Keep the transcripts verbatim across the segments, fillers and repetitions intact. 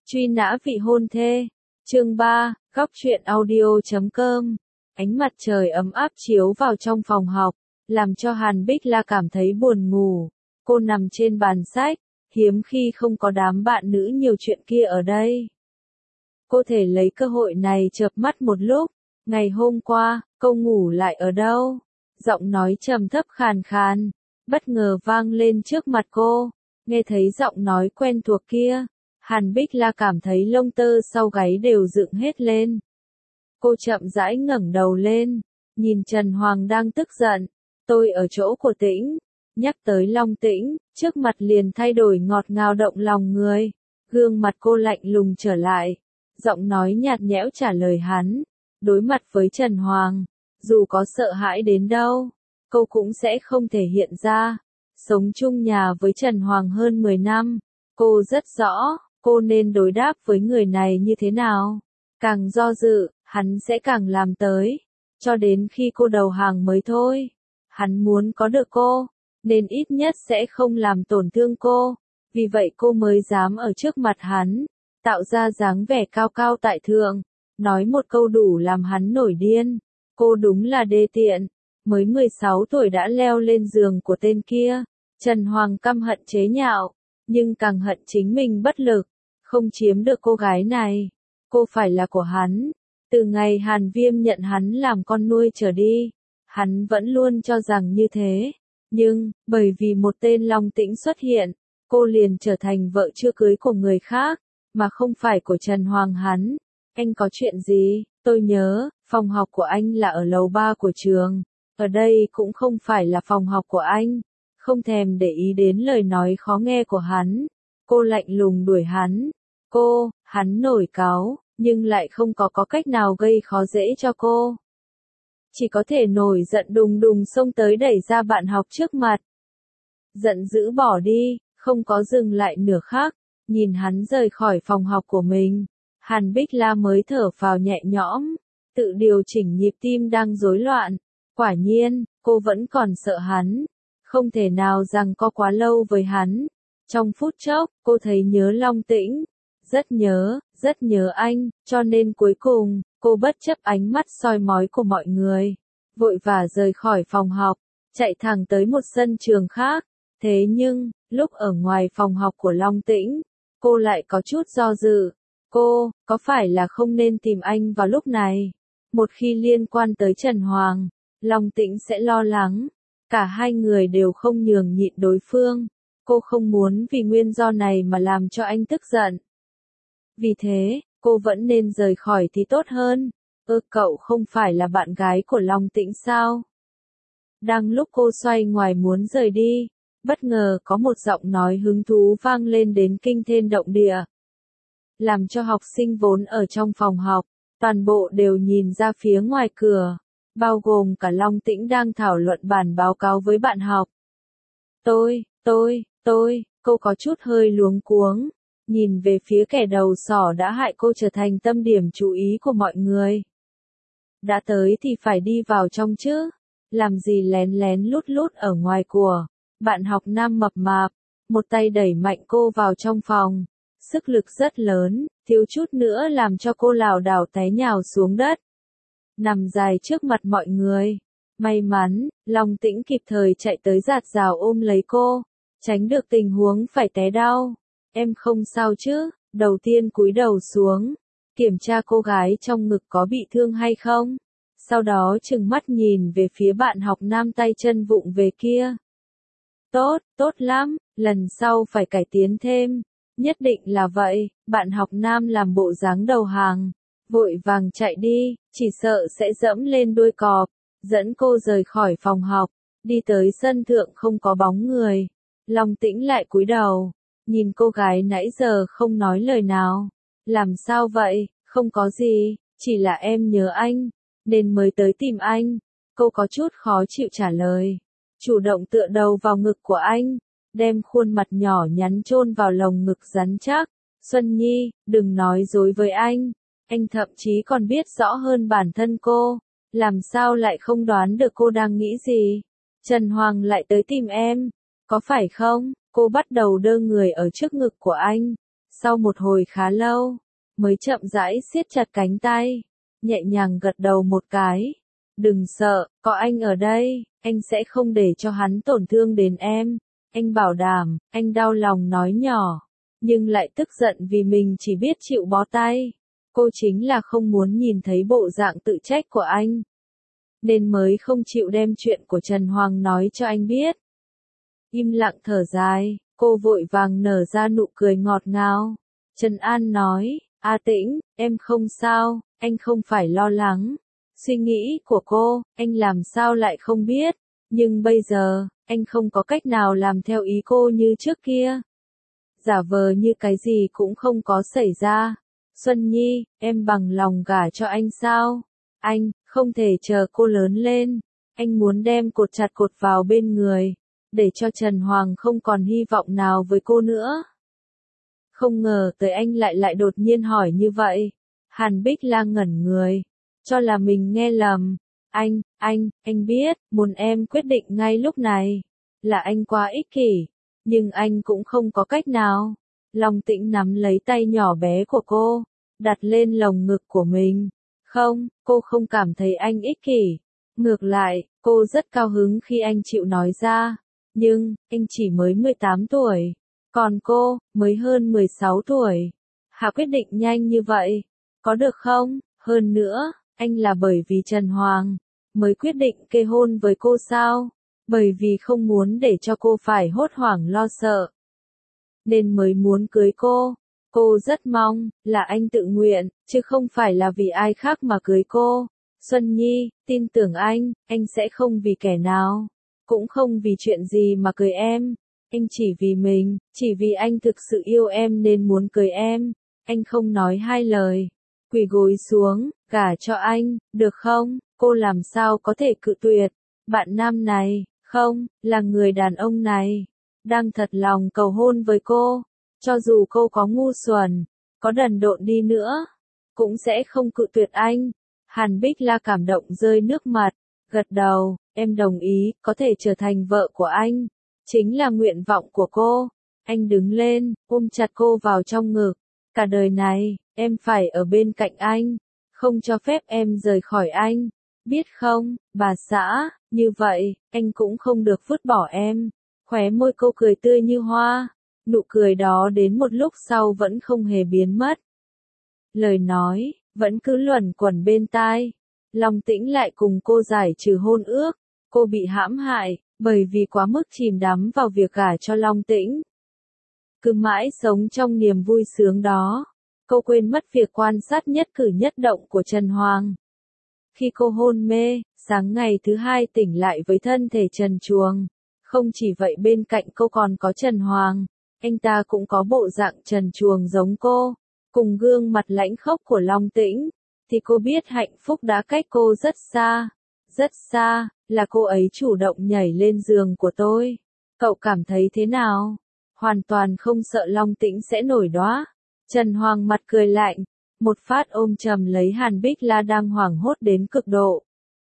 Truy nã vị hôn thê. Chương ba, góc truyện audio chấm com. Ánh mặt trời ấm áp chiếu vào trong phòng học, làm cho Hàn Bích La cảm thấy buồn ngủ. Cô nằm trên bàn sách, hiếm khi không có đám bạn nữ nhiều chuyện kia ở đây. Cô thể lấy cơ hội này chợp mắt một lúc. Ngày hôm qua, cô ngủ lại ở đâu? Giọng nói trầm thấp khàn khàn, bất ngờ vang lên trước mặt cô. Nghe thấy giọng nói quen thuộc kia, Hàn Bích La cảm thấy lông tơ sau gáy đều dựng hết lên. Cô chậm rãi ngẩng đầu lên, nhìn Trần Hoàng đang tức giận. Tôi ở chỗ của Tĩnh. Nhắc tới Long Tĩnh, trước mặt liền thay đổi ngọt ngào động lòng người. Gương mặt cô lạnh lùng trở lại, giọng nói nhạt nhẽo trả lời hắn. Đối mặt với Trần Hoàng, dù có sợ hãi đến đâu, cô cũng sẽ không thể hiện ra. Sống chung nhà với Trần Hoàng hơn mười năm, cô rất rõ, cô nên đối đáp với người này như thế nào. Càng do dự, hắn sẽ càng làm tới, cho đến khi cô đầu hàng mới thôi. Hắn muốn có được cô, nên ít nhất sẽ không làm tổn thương cô, vì vậy cô mới dám ở trước mặt hắn, tạo ra dáng vẻ cao cao tại thượng, nói một câu đủ làm hắn nổi điên. Cô đúng là đê tiện, mới mười sáu tuổi đã leo lên giường của tên kia. Trần Hoàng căm hận chế nhạo, nhưng càng hận chính mình bất lực, không chiếm được cô gái này. Cô phải là của hắn. Từ ngày Hàn Viêm nhận hắn làm con nuôi trở đi, hắn vẫn luôn cho rằng như thế. Nhưng, bởi vì một tên Long Tĩnh xuất hiện, cô liền trở thành vợ chưa cưới của người khác, mà không phải của Trần Hoàng hắn. Anh có chuyện gì? Tôi nhớ, phòng học của anh là ở lầu ba của trường. Ở đây cũng không phải là phòng học của anh. Không thèm để ý đến lời nói khó nghe của hắn. Cô lạnh lùng đuổi hắn. Cô, hắn nổi cáu, nhưng lại không có có cách nào gây khó dễ cho cô. Chỉ có thể nổi giận đùng đùng xông tới đẩy ra bạn học trước mặt. Giận dữ bỏ đi, không có dừng lại nửa khắc, nhìn hắn rời khỏi phòng học của mình. Hàn Bích La mới thở phào nhẹ nhõm, tự điều chỉnh nhịp tim đang rối loạn. Quả nhiên, cô vẫn còn sợ hắn, không thể nào rằng có quá lâu với hắn. Trong phút chốc, cô thấy nhớ Long Tĩnh, rất nhớ, rất nhớ anh, cho nên cuối cùng, cô bất chấp ánh mắt soi mói của mọi người, vội vã rời khỏi phòng học, chạy thẳng tới một sân trường khác. Thế nhưng, lúc ở ngoài phòng học của Long Tĩnh, cô lại có chút do dự. Cô, có phải là không nên tìm anh vào lúc này? Một khi liên quan tới Trần Hoàng, Long Tĩnh sẽ lo lắng. Cả hai người đều không nhường nhịn đối phương. Cô không muốn vì nguyên do này mà làm cho anh tức giận. Vì thế, cô vẫn nên rời khỏi thì tốt hơn. Ơ cậu không phải là bạn gái của Long Tĩnh sao? Đang lúc cô xoay ngoài muốn rời đi, bất ngờ có một giọng nói hứng thú vang lên đến kinh thiên động địa. Làm cho học sinh vốn ở trong phòng học, toàn bộ đều nhìn ra phía ngoài cửa, bao gồm cả Long Tĩnh đang thảo luận bản báo cáo với bạn học. Tôi, tôi, tôi, cô có chút hơi luống cuống, nhìn về phía kẻ đầu sỏ đã hại cô trở thành tâm điểm chú ý của mọi người. Đã tới thì phải đi vào trong chứ, làm gì lén lén lút lút ở ngoài của. Bạn học nam mập mạp, một tay đẩy mạnh cô vào trong phòng. Sức lực rất lớn, thiếu chút nữa làm cho cô lảo đảo té nhào xuống đất. Nằm dài trước mặt mọi người. May mắn, Long Tĩnh kịp thời chạy tới giạt rào ôm lấy cô, tránh được tình huống phải té đau. Em không sao chứ? Đầu tiên cúi đầu xuống, kiểm tra cô gái trong ngực có bị thương hay không. Sau đó trừng mắt nhìn về phía bạn học nam tay chân vụng về kia. Tốt, tốt lắm, lần sau phải cải tiến thêm. Nhất định là vậy. Bạn học nam làm bộ dáng đầu hàng, vội vàng chạy đi, chỉ sợ sẽ dẫm lên đuôi cọp, dẫn cô rời khỏi phòng học, đi tới sân thượng không có bóng người. Long Tĩnh lại cúi đầu, nhìn cô gái nãy giờ không nói lời nào. Làm sao vậy? Không có gì, chỉ là em nhớ anh, nên mới tới tìm anh. Cô có chút khó chịu trả lời, chủ động tựa đầu vào ngực của anh, đem khuôn mặt nhỏ nhắn chôn vào lồng ngực rắn chắc. Xuân Nhi, đừng nói dối với anh. Anh thậm chí còn biết rõ hơn bản thân cô. Làm sao lại không đoán được cô đang nghĩ gì? Trần Hoàng lại tới tìm em, có phải không? Cô bắt đầu đơ người ở trước ngực của anh, Sau một hồi khá lâu, mới chậm rãi siết chặt cánh tay, nhẹ nhàng gật đầu một cái. Đừng sợ, có anh ở đây, anh sẽ không để cho hắn tổn thương đến em. Anh bảo đảm, anh đau lòng nói nhỏ, nhưng lại tức giận vì mình chỉ biết chịu bó tay. Cô chính là không muốn nhìn thấy bộ dạng tự trách của anh, nên mới không chịu đem chuyện của Trần Hoàng nói cho anh biết. Im lặng thở dài, cô vội vàng nở ra nụ cười ngọt ngào. Trần An nói, A Tĩnh, em không sao, anh không phải lo lắng. Suy nghĩ của cô, anh làm sao lại không biết, nhưng bây giờ, anh không có cách nào làm theo ý cô như trước kia. Giả vờ như cái gì cũng không có xảy ra. Xuân Nhi, em bằng lòng gả cho anh sao? Anh, không thể chờ cô lớn lên. Anh muốn đem cột chặt cột vào bên người, để cho Trần Hoàng không còn hy vọng nào với cô nữa. Không ngờ tới anh lại lại đột nhiên hỏi như vậy. Hàn Bích La ngẩn người, cho là mình nghe lầm. Anh, anh, anh biết, muốn em quyết định ngay lúc này, là anh quá ích kỷ, nhưng anh cũng không có cách nào. Long Tĩnh nắm lấy tay nhỏ bé của cô, đặt lên lồng ngực của mình. Không, cô không cảm thấy anh ích kỷ. Ngược lại, cô rất cao hứng khi anh chịu nói ra. Nhưng, anh chỉ mới mười tám tuổi, còn cô, mới hơn mười sáu tuổi. Hạ quyết định nhanh như vậy, có được không? Hơn nữa, anh là bởi vì Trần Hoàng, mới quyết định kết hôn với cô sao? Bởi vì không muốn để cho cô phải hốt hoảng lo sợ, nên mới muốn cưới cô. Cô rất mong, là anh tự nguyện, chứ không phải là vì ai khác mà cưới cô. Xuân Nhi, tin tưởng anh, anh sẽ không vì kẻ nào, cũng không vì chuyện gì mà cưới em. Anh chỉ vì mình, chỉ vì anh thực sự yêu em nên muốn cưới em. Anh không nói hai lời, quỳ gối xuống, gả cho anh, được không? Cô làm sao có thể cự tuyệt? Bạn nam này, không, là người đàn ông này, đang thật lòng cầu hôn với cô. Cho dù cô có ngu xuẩn, có đần độn đi nữa, cũng sẽ không cự tuyệt anh. Hàn Bích La cảm động rơi nước mắt, gật đầu, em đồng ý, có thể trở thành vợ của anh. Chính là nguyện vọng của cô. Anh đứng lên, ôm chặt cô vào trong ngực. Cả đời này, em phải ở bên cạnh anh, không cho phép em rời khỏi anh. Biết không, bà xã, như vậy, anh cũng không được vứt bỏ em. Khóe môi cô cười tươi như hoa. Nụ cười đó đến một lúc sau vẫn không hề biến mất. Lời nói, vẫn cứ luẩn quẩn bên tai. Long Tĩnh lại cùng cô giải trừ hôn ước. Cô bị hãm hại, bởi vì quá mức chìm đắm vào việc gả cho Long Tĩnh. Cứ mãi sống trong niềm vui sướng đó. Cô quên mất việc quan sát nhất cử nhất động của Trần Hoàng. Khi cô hôn mê, sáng ngày thứ hai tỉnh lại với thân thể trần truồng. Không chỉ vậy bên cạnh cô còn có Trần Hoàng. Anh ta cũng có bộ dạng trần truồng giống cô, cùng gương mặt lãnh khốc của Long Tĩnh, thì cô biết hạnh phúc đã cách cô rất xa, rất xa, là cô ấy chủ động nhảy lên giường của tôi. Cậu cảm thấy thế nào? Hoàn toàn không sợ Long Tĩnh sẽ nổi đoá. Trần Hoàng mặt cười lạnh, một phát ôm chầm lấy Hàn Bích La đang hoảng hốt đến cực độ.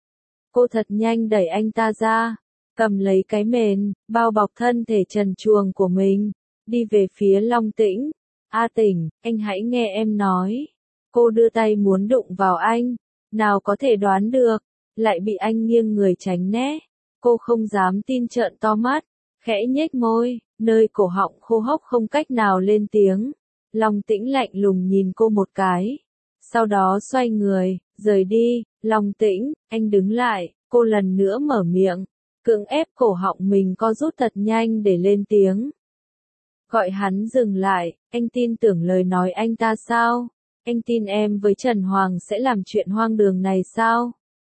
Cô thật nhanh đẩy anh ta ra, cầm lấy cái mền, bao bọc thân thể trần truồng của mình. Đi về phía Long Tĩnh. A Tỉnh, anh hãy nghe em nói. Cô đưa tay muốn đụng vào anh, nào có thể đoán được, lại bị anh nghiêng người tránh né. Cô không dám tin trợn to mắt, khẽ nhếch môi, nơi cổ họng khô hốc không cách nào lên tiếng. Long Tĩnh lạnh lùng nhìn cô một cái, sau đó xoay người, rời đi. Long Tĩnh, anh đứng lại, cô lần nữa mở miệng, cưỡng ép cổ họng mình co rút thật nhanh để lên tiếng. Gọi hắn dừng lại, anh tin tưởng lời nói anh ta sao? Anh tin em với Trần Hoàng sẽ làm chuyện hoang đường này sao?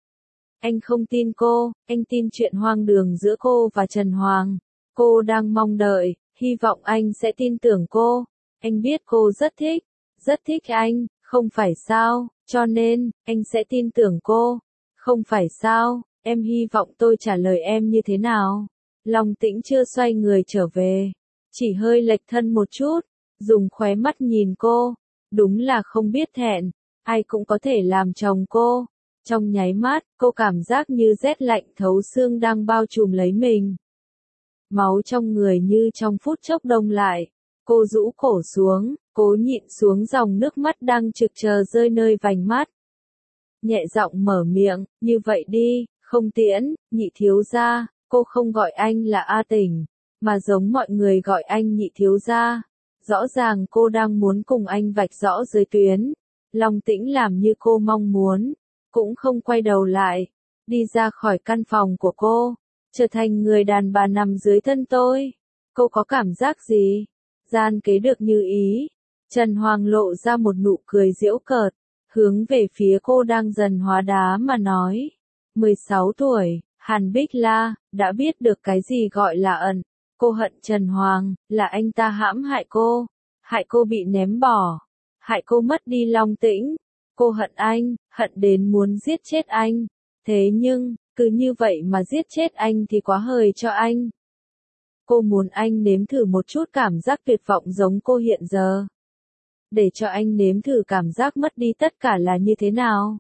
Anh không tin cô, anh tin chuyện hoang đường giữa cô và Trần Hoàng. Cô đang mong đợi, hy vọng anh sẽ tin tưởng cô. Anh biết cô rất thích, rất thích anh, không phải sao, cho nên, anh sẽ tin tưởng cô. Không phải sao, em hy vọng tôi trả lời em như thế nào? Long Tĩnh chưa xoay người trở về, chỉ hơi lệch thân một chút, dùng khóe mắt nhìn cô. Đúng là không biết thẹn, ai cũng có thể làm chồng cô. Trong nháy mắt, cô cảm giác như rét lạnh thấu xương đang bao trùm lấy mình. Máu trong người như trong phút chốc đông lại, Cô rũ cổ xuống, cố nhịn xuống dòng nước mắt đang trực chờ rơi nơi vành mắt. Nhẹ giọng mở miệng, như vậy đi, không tiễn, nhị thiếu gia, cô không gọi anh là A Tỉnh, mà giống mọi người gọi anh nhị thiếu gia. Rõ ràng cô đang muốn cùng anh vạch rõ giới tuyến. Long Tĩnh làm như cô mong muốn, cũng không quay đầu lại, đi ra khỏi căn phòng của cô, trở thành người đàn bà nằm dưới thân tôi. Cô có cảm giác gì? Gian kế được như ý. Trần Hoàng lộ ra một nụ cười giễu cợt, hướng về phía cô đang dần hóa đá mà nói. mười sáu tuổi, Hàn Bích La, đã biết được cái gì gọi là ẩn. Cô hận Trần Hoàng, là anh ta hãm hại cô, hại cô bị ném bỏ, hại cô mất đi Long Tĩnh. Cô hận anh, hận đến muốn giết chết anh. Thế nhưng, cứ như vậy mà giết chết anh thì quá hời cho anh. Cô muốn anh nếm thử một chút cảm giác tuyệt vọng giống cô hiện giờ. Để cho anh nếm thử cảm giác mất đi tất cả là như thế nào.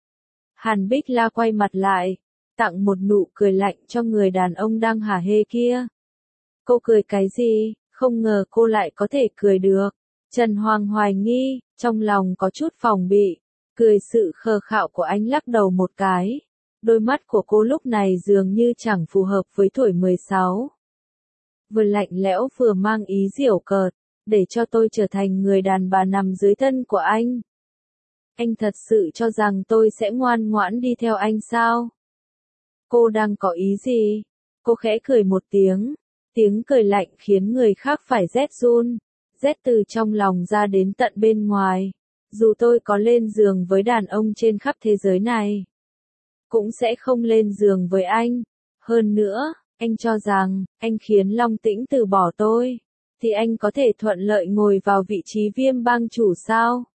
Hàn Bích La quay mặt lại, tặng một nụ cười lạnh cho người đàn ông đang hả hê kia. Cô cười cái gì, không ngờ cô lại có thể cười được. Trần Hoàng hoài nghi, trong lòng có chút phòng bị, cười sự khờ khạo của anh lắc đầu một cái. Đôi mắt của cô lúc này dường như chẳng phù hợp với tuổi mười sáu. Vừa lạnh lẽo vừa mang ý giễu cợt, để cho tôi trở thành người đàn bà nằm dưới thân của anh. Anh thật sự cho rằng tôi sẽ ngoan ngoãn đi theo anh sao? Cô đang có ý gì? Cô khẽ cười một tiếng, tiếng cười lạnh khiến người khác phải rét run, rét từ trong lòng ra đến tận bên ngoài. Dù tôi có lên giường với đàn ông trên khắp thế giới này, cũng sẽ không lên giường với anh. Hơn nữa, anh cho rằng, anh khiến Long Tĩnh từ bỏ tôi, thì anh có thể thuận lợi ngồi vào vị trí Viêm Bang chủ sao?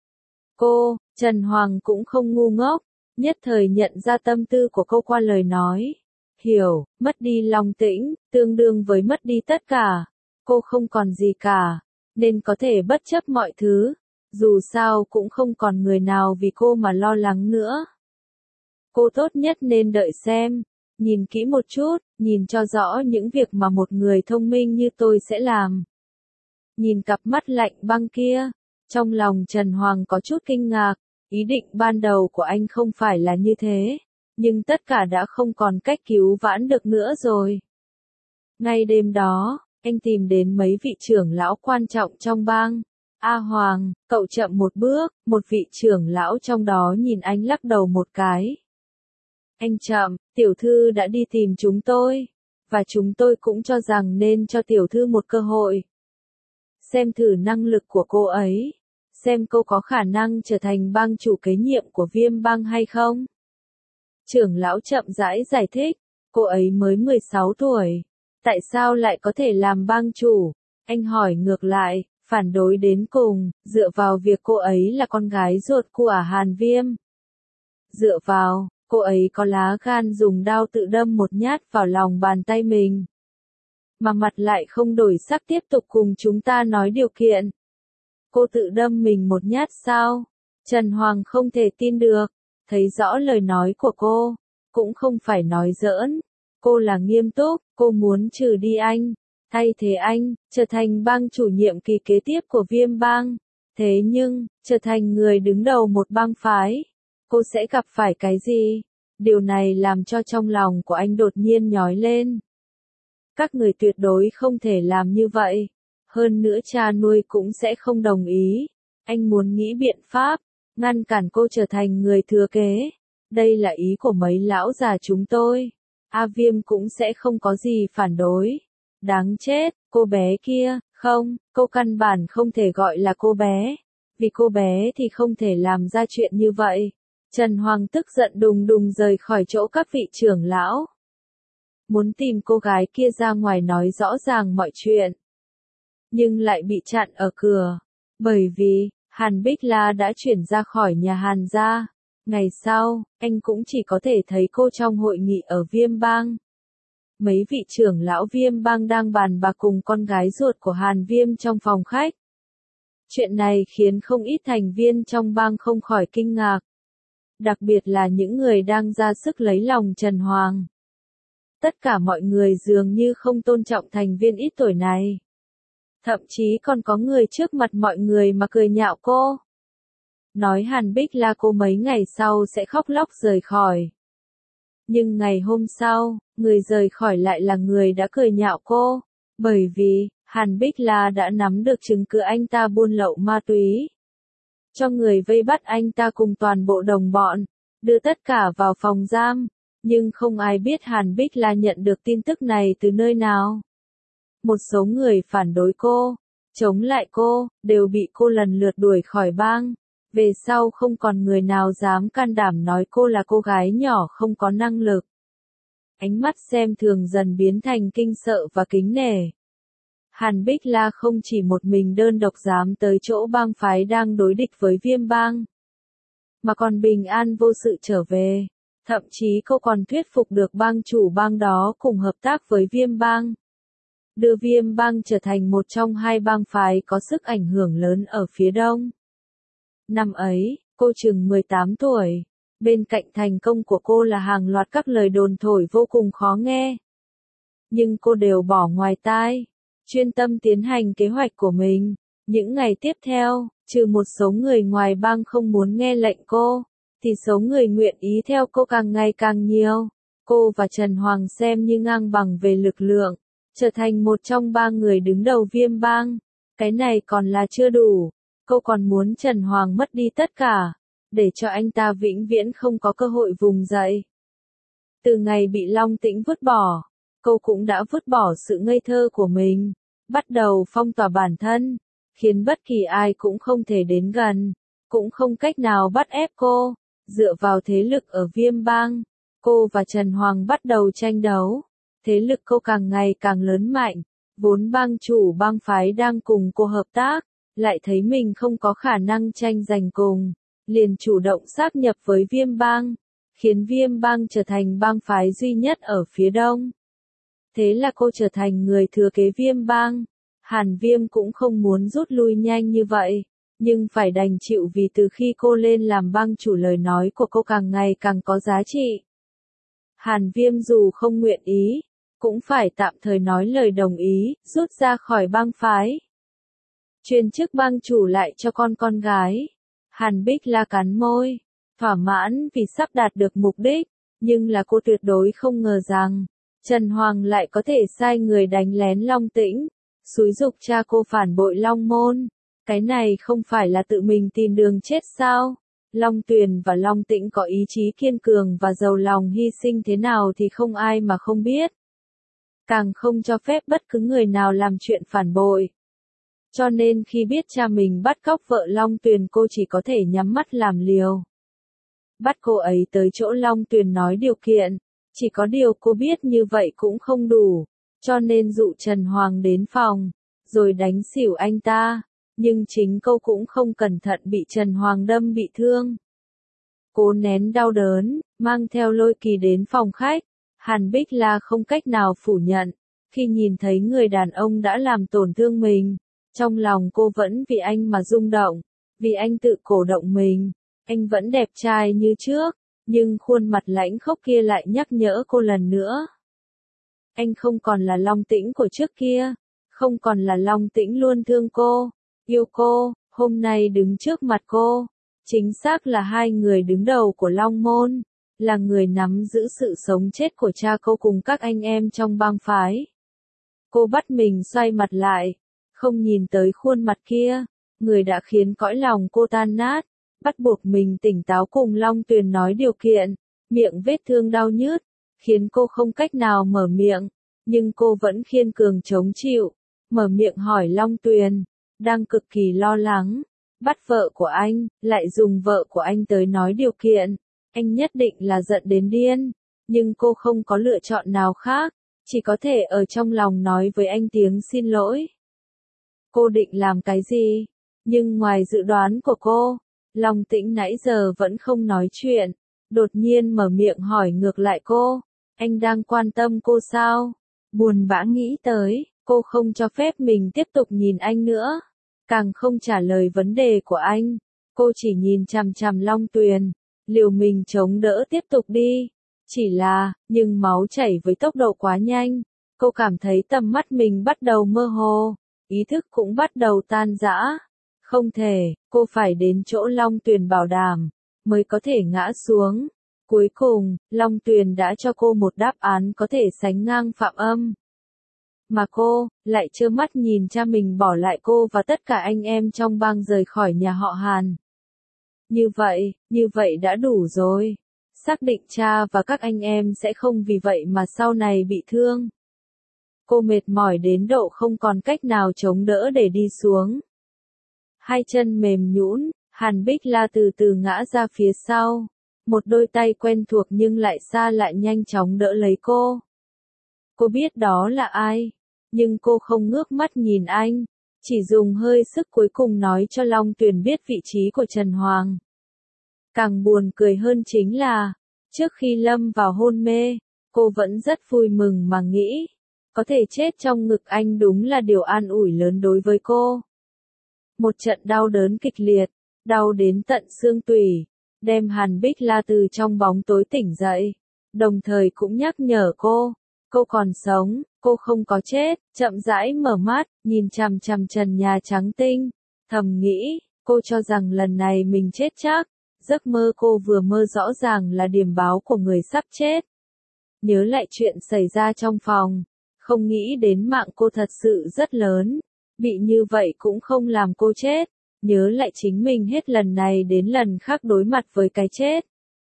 Cô, Trần Hoàng cũng không ngu ngốc, nhất thời nhận ra tâm tư của cô qua lời nói. Hiểu, mất đi Long Tĩnh, tương đương với mất đi tất cả. Cô không còn gì cả, nên có thể bất chấp mọi thứ. Dù sao cũng không còn người nào vì cô mà lo lắng nữa. Cô tốt nhất nên đợi xem, nhìn kỹ một chút, nhìn cho rõ những việc mà một người thông minh như tôi sẽ làm. Nhìn cặp mắt lạnh băng kia, trong lòng Trần Hoàng có chút kinh ngạc, ý định ban đầu của anh không phải là như thế, nhưng tất cả đã không còn cách cứu vãn được nữa rồi. Ngay đêm đó, anh tìm đến mấy vị trưởng lão quan trọng trong bang. A Hoàng, cậu chậm một bước, một vị trưởng lão trong đó nhìn anh lắc đầu một cái. Anh chậm, tiểu thư đã đi tìm chúng tôi, và chúng tôi cũng cho rằng nên cho tiểu thư một cơ hội. Xem thử năng lực của cô ấy, xem cô có khả năng trở thành bang chủ kế nhiệm của Viêm Bang hay không. Trưởng lão chậm rãi giải thích, cô ấy mới mười sáu tuổi, tại sao lại có thể làm bang chủ? Anh hỏi ngược lại, phản đối đến cùng, dựa vào việc cô ấy là con gái ruột của Hàn Viêm. Dựa vào, cô ấy có lá gan dùng đao tự đâm một nhát vào lòng bàn tay mình. Mà mặt lại không đổi sắc tiếp tục cùng chúng ta nói điều kiện. Cô tự đâm mình một nhát sao? Trần Hoàng không thể tin được, thấy rõ lời nói của cô, cũng không phải nói giỡn. Cô là nghiêm túc, cô muốn trừ đi anh, thay thế anh, trở thành bang chủ nhiệm kỳ kế tiếp của Viêm Bang. Thế nhưng, trở thành người đứng đầu một bang phái, cô sẽ gặp phải cái gì? Điều này làm cho trong lòng của anh đột nhiên nhói lên. Các người tuyệt đối không thể làm như vậy. Hơn nữa cha nuôi cũng sẽ không đồng ý. Anh muốn nghĩ biện pháp, ngăn cản cô trở thành người thừa kế. Đây là ý của mấy lão già chúng tôi. A Viêm cũng sẽ không có gì phản đối. Đáng chết, cô bé kia, không, cô căn bản không thể gọi là cô bé. Vì cô bé thì không thể làm ra chuyện như vậy. Trần Hoàng tức giận đùng đùng rời khỏi chỗ các vị trưởng lão. Muốn tìm cô gái kia ra ngoài nói rõ ràng mọi chuyện. Nhưng lại bị chặn ở cửa. Bởi vì, Hàn Bích La đã chuyển ra khỏi nhà Hàn gia. Ngày sau, anh cũng chỉ có thể thấy cô trong hội nghị ở Viêm Bang. Mấy vị trưởng lão Viêm Bang đang bàn bạc cùng con gái ruột của Hàn Viêm trong phòng khách. Chuyện này khiến không ít thành viên trong bang không khỏi kinh ngạc. Đặc biệt là những người đang ra sức lấy lòng Trần Hoàng. Tất cả mọi người dường như không tôn trọng thành viên ít tuổi này. thậm chí còn có người trước mặt mọi người mà cười nhạo cô. Nói Hàn Bích La cô mấy ngày sau sẽ khóc lóc rời khỏi. Nhưng ngày hôm sau, người rời khỏi lại là người đã cười nhạo cô, bởi vì, Hàn Bích La đã nắm được chứng cứ anh ta buôn lậu ma túy. Cho người vây bắt anh ta cùng toàn bộ đồng bọn, đưa tất cả vào phòng giam, nhưng không ai biết Hàn Bích La nhận được tin tức này từ nơi nào. Một số người phản đối cô, chống lại cô, đều bị cô lần lượt đuổi khỏi bang. Về sau không còn người nào dám can đảm nói cô là cô gái nhỏ không có năng lực. Ánh mắt xem thường dần biến thành kinh sợ và kính nể. Hàn Bích La không chỉ một mình đơn độc dám tới chỗ bang phái đang đối địch với Viêm Bang, mà còn bình an vô sự trở về. Thậm chí cô còn thuyết phục được bang chủ bang đó cùng hợp tác với Viêm Bang, đưa Viêm Bang trở thành một trong hai bang phái có sức ảnh hưởng lớn ở phía đông. Năm ấy, cô chừng mười tám tuổi, bên cạnh thành công của cô là hàng loạt các lời đồn thổi vô cùng khó nghe. Nhưng cô đều bỏ ngoài tai, chuyên tâm tiến hành kế hoạch của mình. Những ngày tiếp theo, trừ một số người ngoài bang không muốn nghe lệnh cô, thì số người nguyện ý theo cô càng ngày càng nhiều. Cô và Trần Hoàng xem như ngang bằng về lực lượng, trở thành một trong ba người đứng đầu Viêm Bang. Cái này còn là chưa đủ. Cô còn muốn Trần Hoàng mất đi tất cả, để cho anh ta vĩnh viễn không có cơ hội vùng dậy. Từ ngày bị Long Tĩnh vứt bỏ, cô cũng đã vứt bỏ sự ngây thơ của mình, bắt đầu phong tỏa bản thân, khiến bất kỳ ai cũng không thể đến gần, cũng không cách nào bắt ép cô. Dựa vào thế lực ở Viêm Bang, cô và Trần Hoàng bắt đầu tranh đấu. Thế lực cô càng ngày càng lớn mạnh, vốn bang chủ bang phái đang cùng cô hợp tác, lại thấy mình không có khả năng tranh giành cùng, liền chủ động sáp nhập với Viêm Bang, khiến Viêm Bang trở thành bang phái duy nhất ở phía đông. Thế là cô trở thành người thừa kế Viêm Bang. Hàn Viêm cũng không muốn rút lui nhanh như vậy, nhưng phải đành chịu vì từ khi cô lên làm bang chủ lời nói của cô càng ngày càng có giá trị. Hàn Viêm dù không nguyện ý, cũng phải tạm thời nói lời đồng ý, rút ra khỏi bang phái. Truyền chức bang chủ lại cho con con gái. Hàn Bích La cắn môi, thỏa mãn vì sắp đạt được mục đích, nhưng là cô tuyệt đối không ngờ rằng, Trần Hoàng lại có thể sai người đánh lén Long Tĩnh, xúi giục cha cô phản bội Long Môn. Cái này không phải là tự mình tìm đường chết sao? Long Tuyền và Long Tĩnh có ý chí kiên cường và giàu lòng hy sinh thế nào thì không ai mà không biết. Càng không cho phép bất cứ người nào làm chuyện phản bội. Cho nên khi biết cha mình bắt cóc vợ Long Tuyền cô chỉ có thể nhắm mắt làm liều. Bắt cô ấy tới chỗ Long Tuyền nói điều kiện, chỉ có điều cô biết như vậy cũng không đủ, cho nên dụ Trần Hoàng đến phòng, rồi đánh xỉu anh ta, nhưng chính cô cũng không cẩn thận bị Trần Hoàng đâm bị thương. Cố nén đau đớn, mang theo Lôi Kỳ đến phòng khách, Hàn Bích La không cách nào phủ nhận, khi nhìn thấy người đàn ông đã làm tổn thương mình. Trong lòng cô vẫn vì anh mà rung động, vì anh tự cổ động mình, anh vẫn đẹp trai như trước, nhưng khuôn mặt lãnh khốc kia lại nhắc nhở cô lần nữa. Anh không còn là Long Tĩnh của trước kia, không còn là Long Tĩnh luôn thương cô, yêu cô, hôm nay đứng trước mặt cô, chính xác là hai người đứng đầu của Long Môn, là người nắm giữ sự sống chết của cha cô cùng các anh em trong bang phái. Cô bắt mình xoay mặt lại, không nhìn tới khuôn mặt kia, người đã khiến cõi lòng cô tan nát, bắt buộc mình tỉnh táo cùng Long Tuyền nói điều kiện, miệng vết thương đau nhức, khiến cô không cách nào mở miệng, nhưng cô vẫn kiên cường chống chịu, mở miệng hỏi Long Tuyền, đang cực kỳ lo lắng, bắt vợ của anh, lại dùng vợ của anh tới nói điều kiện, anh nhất định là giận đến điên, nhưng cô không có lựa chọn nào khác, chỉ có thể ở trong lòng nói với anh tiếng xin lỗi. Cô định làm cái gì? Nhưng ngoài dự đoán của cô, Long Tĩnh nãy giờ vẫn không nói chuyện, đột nhiên mở miệng hỏi ngược lại cô, anh đang quan tâm cô sao? Buồn bã nghĩ tới, cô không cho phép mình tiếp tục nhìn anh nữa, càng không trả lời vấn đề của anh, cô chỉ nhìn chằm chằm Long Tuyền, liều mình chống đỡ tiếp tục đi, chỉ là, nhưng máu chảy với tốc độ quá nhanh, cô cảm thấy tầm mắt mình bắt đầu mơ hồ. ý thức cũng bắt đầu tan rã. Không thể, cô phải đến chỗ Long Tuyền bảo đảm, mới có thể ngã xuống. Cuối cùng, Long Tuyền đã cho cô một đáp án có thể sánh ngang Phạm Âm. Mà cô, lại trơ mắt nhìn cha mình bỏ lại cô và tất cả anh em trong bang rời khỏi nhà họ Hàn. Như vậy, như vậy đã đủ rồi. Xác định cha và các anh em sẽ không vì vậy mà sau này bị thương. Cô mệt mỏi đến độ không còn cách nào chống đỡ để đi xuống. Hai chân mềm nhũn, Hàn Bích La từ từ ngã ra phía sau. Một đôi tay quen thuộc nhưng lại xa lại nhanh chóng đỡ lấy cô. Cô biết đó là ai, nhưng cô không ngước mắt nhìn anh, chỉ dùng hơi sức cuối cùng nói cho Long Tuyền biết vị trí của Trần Hoàng. Càng buồn cười hơn chính là, trước khi lâm vào hôn mê, cô vẫn rất vui mừng mà nghĩ, có thể chết trong ngực anh đúng là điều an ủi lớn đối với cô. Một trận đau đớn kịch liệt, đau đến tận xương tủy, đem Hàn Bích La từ trong bóng tối tỉnh dậy, đồng thời cũng nhắc nhở cô, cô còn sống, cô không có chết, chậm rãi mở mắt, nhìn chằm chằm trần nhà trắng tinh, thầm nghĩ, cô cho rằng lần này mình chết chắc, giấc mơ cô vừa mơ rõ ràng là điềm báo của người sắp chết. Nhớ lại chuyện xảy ra trong phòng, không nghĩ đến mạng cô thật sự rất lớn, bị như vậy cũng không làm cô chết, nhớ lại chính mình hết lần này đến lần khác đối mặt với cái chết.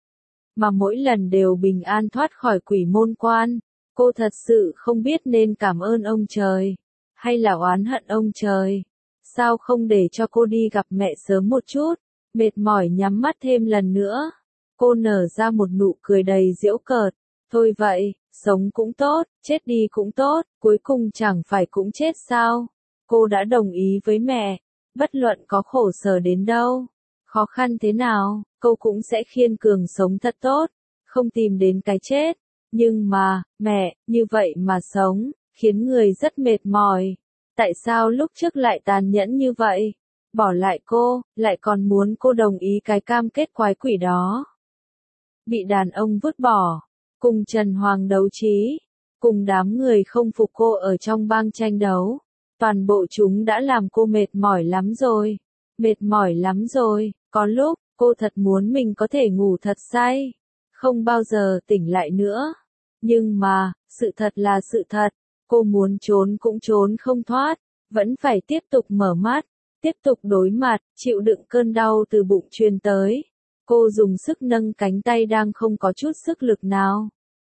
Mà mỗi lần đều bình an thoát khỏi quỷ môn quan, cô thật sự không biết nên cảm ơn ông trời, hay là oán hận ông trời. Sao không để cho cô đi gặp mẹ sớm một chút, mệt mỏi nhắm mắt thêm lần nữa. Cô nở ra một nụ cười đầy giễu cợt, thôi vậy, sống cũng tốt, chết đi cũng tốt, cuối cùng chẳng phải cũng chết sao. Cô đã đồng ý với mẹ, bất luận có khổ sở đến đâu, khó khăn thế nào, cô cũng sẽ khiên cường sống thật tốt, không tìm đến cái chết. Nhưng mà, mẹ, như vậy mà sống, khiến người rất mệt mỏi. Tại sao lúc trước lại tàn nhẫn như vậy? Bỏ lại cô, lại còn muốn cô đồng ý cái cam kết quái quỷ đó. Bị đàn ông vứt bỏ, cùng Trần Hoàng đấu trí, cùng đám người không phục cô ở trong bang tranh đấu. Toàn bộ chúng đã làm cô mệt mỏi lắm rồi. Mệt mỏi lắm rồi, có lúc, cô thật muốn mình có thể ngủ thật say, không bao giờ tỉnh lại nữa. Nhưng mà, sự thật là sự thật, cô muốn trốn cũng trốn không thoát, vẫn phải tiếp tục mở mắt, tiếp tục đối mặt, chịu đựng cơn đau từ bụng truyền tới. Cô dùng sức nâng cánh tay đang không có chút sức lực nào.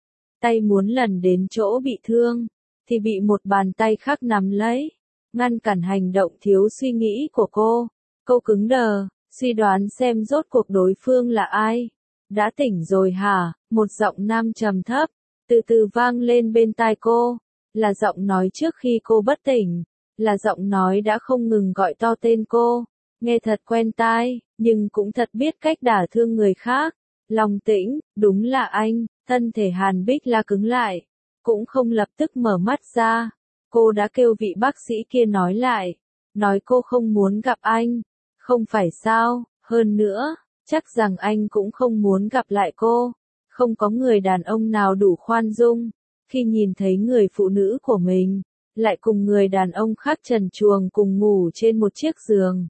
Tay muốn lần đến chỗ bị thương, thì bị một bàn tay khác nắm lấy, ngăn cản hành động thiếu suy nghĩ của cô. Cô cứng đờ, suy đoán xem rốt cuộc đối phương là ai. Đã tỉnh rồi hả? Một giọng nam trầm thấp, từ từ vang lên bên tai cô. Là giọng nói trước khi cô bất tỉnh. Là giọng nói đã không ngừng gọi to tên cô. Nghe thật quen tai, nhưng cũng thật biết cách đả thương người khác. Long Tĩnh, đúng là anh. Thân thể Hàn Bích La cứng lại, cũng không lập tức mở mắt ra. Cô đã kêu vị bác sĩ kia nói lại, nói cô không muốn gặp anh. Không phải sao, hơn nữa, chắc rằng anh cũng không muốn gặp lại cô. Không có người đàn ông nào đủ khoan dung, khi nhìn thấy người phụ nữ của mình, lại cùng người đàn ông khác trần truồng cùng ngủ trên một chiếc giường.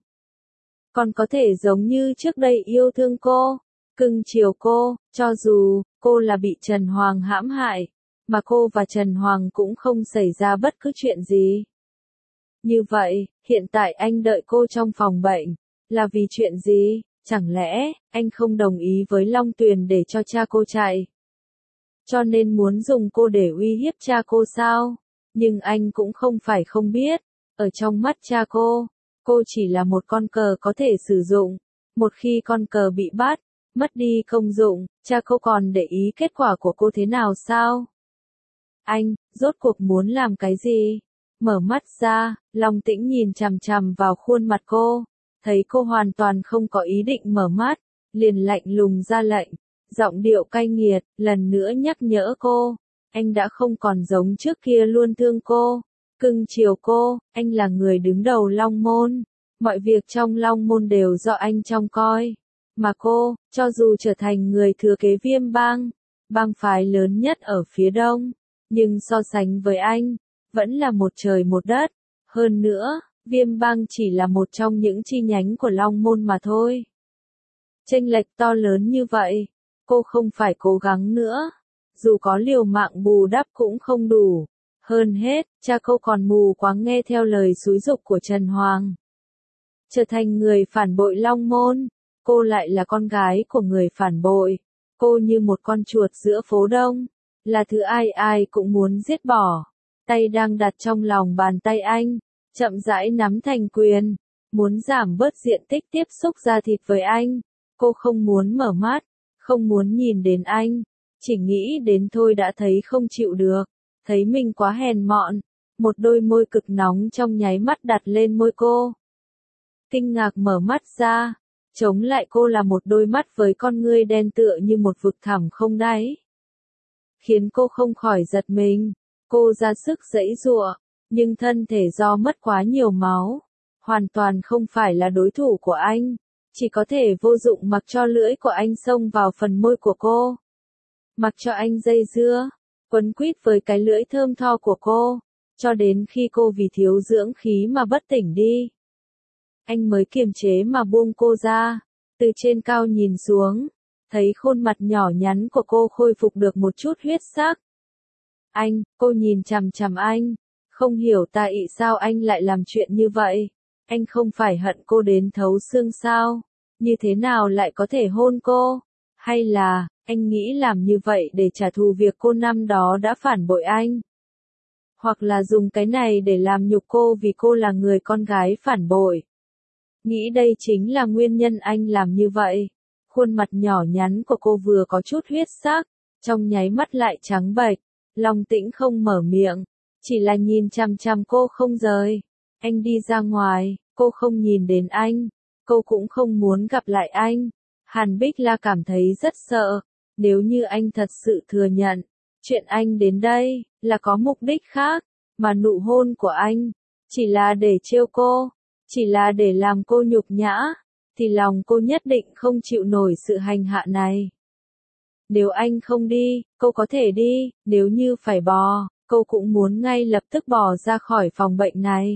Còn có thể giống như trước đây yêu thương cô, cưng chiều cô, cho dù cô là bị Trần Hoàng hãm hại, mà cô và Trần Hoàng cũng không xảy ra bất cứ chuyện gì. Như vậy, hiện tại anh đợi cô trong phòng bệnh, là vì chuyện gì? Chẳng lẽ, anh không đồng ý với Long Tuyền để cho cha cô chạy? Cho nên muốn dùng cô để uy hiếp cha cô sao? Nhưng anh cũng không phải không biết, ở trong mắt cha cô, cô chỉ là một con cờ có thể sử dụng. Một khi con cờ bị bắt, mất đi công dụng, cha cô còn để ý kết quả của cô thế nào sao? Anh, rốt cuộc muốn làm cái gì? Mở mắt ra, Long Tĩnh nhìn chằm chằm vào khuôn mặt cô, thấy cô hoàn toàn không có ý định mở mắt, liền lạnh lùng ra lệnh, giọng điệu cay nghiệt, lần nữa nhắc nhở cô, anh đã không còn giống trước kia luôn thương cô, cưng chiều cô, anh là người đứng đầu Long Môn, mọi việc trong Long Môn đều do anh trông coi, mà cô, cho dù trở thành người thừa kế Viêm Bang, bang phái lớn nhất ở phía đông, nhưng so sánh với anh, vẫn là một trời một đất. Hơn nữa, Viêm Bang chỉ là một trong những chi nhánh của Long Môn mà thôi. Chênh lệch to lớn như vậy, cô không phải cố gắng nữa. Dù có liều mạng bù đắp cũng không đủ. Hơn hết, cha cô còn mù quáng nghe theo lời xúi giục của Trần Hoàng. Trở thành người phản bội Long Môn, cô lại là con gái của người phản bội. Cô như một con chuột giữa phố đông, là thứ ai ai cũng muốn giết bỏ. Tay đang đặt trong lòng bàn tay anh, chậm rãi nắm thành quyền, muốn giảm bớt diện tích tiếp xúc da thịt với anh. Cô không muốn mở mắt, không muốn nhìn đến anh, chỉ nghĩ đến thôi đã thấy không chịu được, thấy mình quá hèn mọn. Một đôi môi cực nóng trong nháy mắt đặt lên môi cô. Kinh ngạc mở mắt ra, chống lại cô là một đôi mắt với con ngươi đen tựa như một vực thẳm không đáy. Khiến cô không khỏi giật mình, cô ra sức giãy giụa, nhưng thân thể do mất quá nhiều máu, hoàn toàn không phải là đối thủ của anh, chỉ có thể vô dụng mặc cho lưỡi của anh xông vào phần môi của cô. Mặc cho anh dây dưa, quấn quýt với cái lưỡi thơm tho của cô, cho đến khi cô vì thiếu dưỡng khí mà bất tỉnh đi. Anh mới kiềm chế mà buông cô ra, từ trên cao nhìn xuống, thấy khuôn mặt nhỏ nhắn của cô khôi phục được một chút huyết sắc. Anh, cô nhìn chằm chằm anh, không hiểu tại sao anh lại làm chuyện như vậy. Anh không phải hận cô đến thấu xương sao? Như thế nào lại có thể hôn cô? Hay là, anh nghĩ làm như vậy để trả thù việc cô năm đó đã phản bội anh? Hoặc là dùng cái này để làm nhục cô vì cô là người con gái phản bội? Nghĩ đây chính là nguyên nhân anh làm như vậy. Khuôn mặt nhỏ nhắn của cô vừa có chút huyết sắc, trong nháy mắt lại trắng bệch. Long Tĩnh không mở miệng, chỉ là nhìn chằm chằm cô không rời. Anh đi ra ngoài, cô không nhìn đến anh, cô cũng không muốn gặp lại anh. Hàn Bích La cảm thấy rất sợ, nếu như anh thật sự thừa nhận, chuyện anh đến đây, là có mục đích khác, mà nụ hôn của anh, chỉ là để trêu cô, chỉ là để làm cô nhục nhã, thì lòng cô nhất định không chịu nổi sự hành hạ này. Nếu anh không đi, cô có thể đi, nếu như phải bò, cô cũng muốn ngay lập tức bò ra khỏi phòng bệnh này.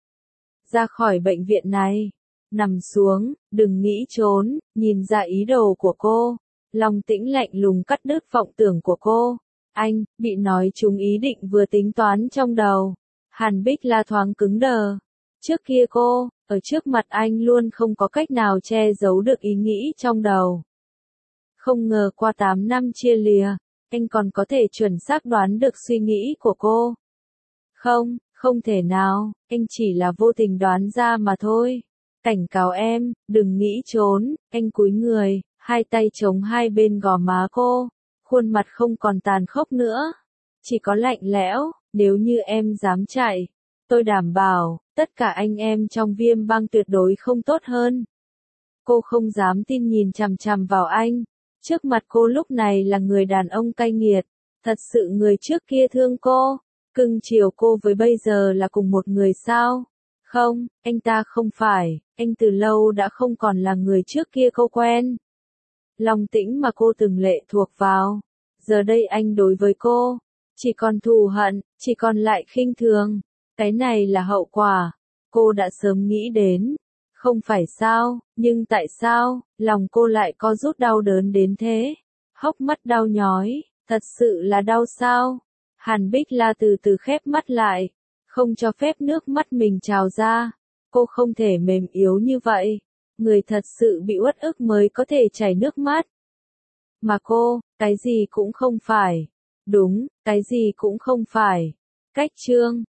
Ra khỏi bệnh viện này, nằm xuống, đừng nghĩ trốn, nhìn ra ý đồ của cô. Long Tĩnh lạnh lùng cắt đứt vọng tưởng của cô. Anh, bị nói trúng ý định vừa tính toán trong đầu. Hàn Bích La thoáng cứng đờ. Trước kia cô, ở trước mặt anh luôn không có cách nào che giấu được ý nghĩ trong đầu. Không ngờ qua tám năm chia lìa, anh còn có thể chuẩn xác đoán được suy nghĩ của cô. Không, không thể nào, anh chỉ là vô tình đoán ra mà thôi. Cảnh cáo em, đừng nghĩ trốn. Anh cúi người, hai tay chống hai bên gò má cô, khuôn mặt không còn tàn khốc nữa, chỉ có lạnh lẽo. Nếu như em dám chạy, tôi đảm bảo, tất cả anh em trong Viêm Bang tuyệt đối không tốt hơn. Cô không dám tin nhìn chằm chằm vào anh. Trước mặt cô lúc này là người đàn ông cay nghiệt. Thật sự người trước kia thương cô, cưng chiều cô với bây giờ là cùng một người sao? Không, anh ta không phải, anh từ lâu đã không còn là người trước kia cô quen. Long Tĩnh mà cô từng lệ thuộc vào. Giờ đây anh đối với cô, chỉ còn thù hận, chỉ còn lại khinh thường. Cái này là hậu quả. Cô đã sớm nghĩ đến. Không phải sao, nhưng tại sao, lòng cô lại co rút đau đớn đến thế? Hốc mắt đau nhói, thật sự là đau sao? Hàn Bích La từ từ khép mắt lại, không cho phép nước mắt mình trào ra. Cô không thể mềm yếu như vậy. Người thật sự bị uất ức mới có thể chảy nước mắt. Mà cô, cái gì cũng không phải. Đúng, cái gì cũng không phải. Cách chương